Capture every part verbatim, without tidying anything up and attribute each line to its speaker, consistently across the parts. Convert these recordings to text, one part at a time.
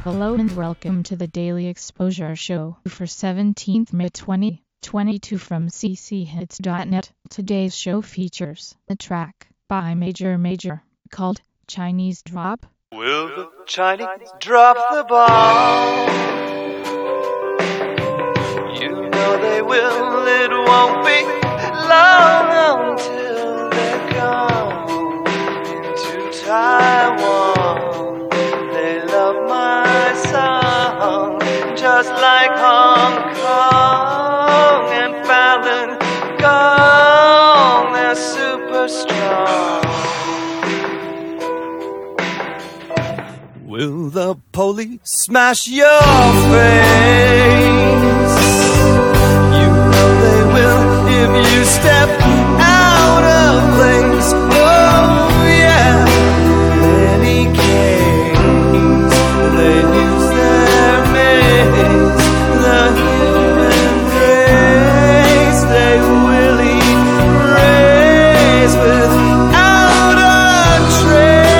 Speaker 1: Hello and welcome to the Daily Exposure Show for seventeenth May twenty twenty-two from c c hits dot net. Today's show features a track by Major Major called Chinese Drop.
Speaker 2: Will the Chinese drop the ball? You know they will, it won't be long until they're gone into Taiwan. They love my song, just like Hong Kong and Falun Gong. They're super strong. Will the police smash your face? You know they will if you step out of place. Oh yeah, any case they use their maze. The human race they will erase without a trace.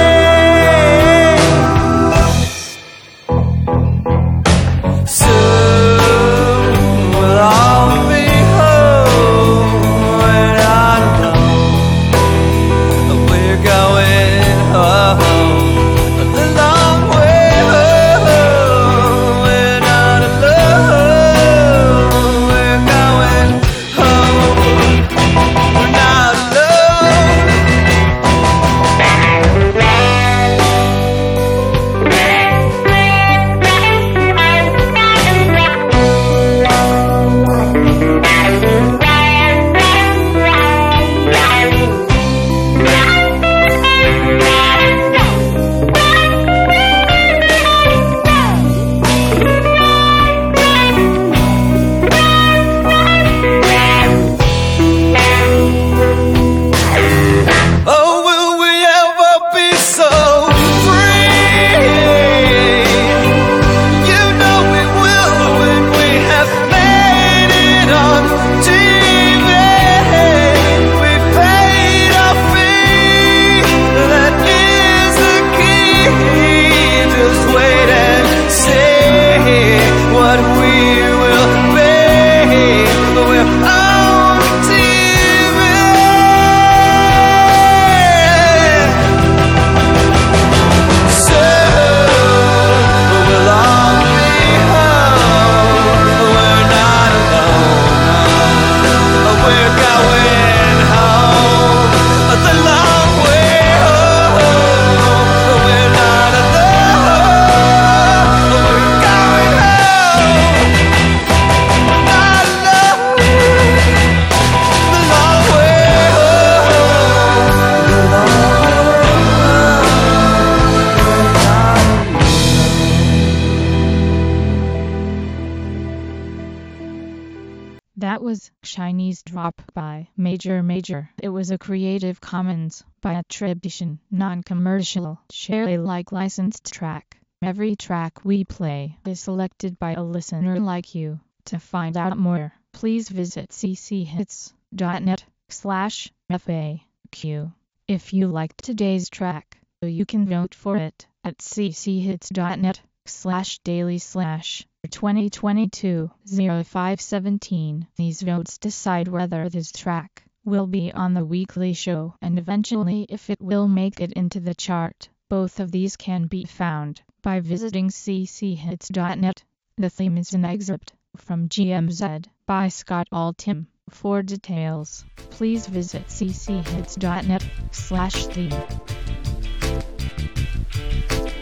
Speaker 1: That was Chinese Drop by Major Major. It was a Creative Commons by attribution, non-commercial, share Alike licensed track. Every track we play is selected by a listener like you. To find out more, please visit c c hits dot net slash F A Q. If you liked today's track, you can vote for it at c c hits dot net slash daily slash twenty twenty-two oh five seventeen. These votes decide whether this track will be on the weekly show and eventually if it will make it into the chart. Both of these can be found by visiting c c hits dot net. The theme is an excerpt from G M Z by Scott Altham. For details, please visit c c hits dot net slash theme.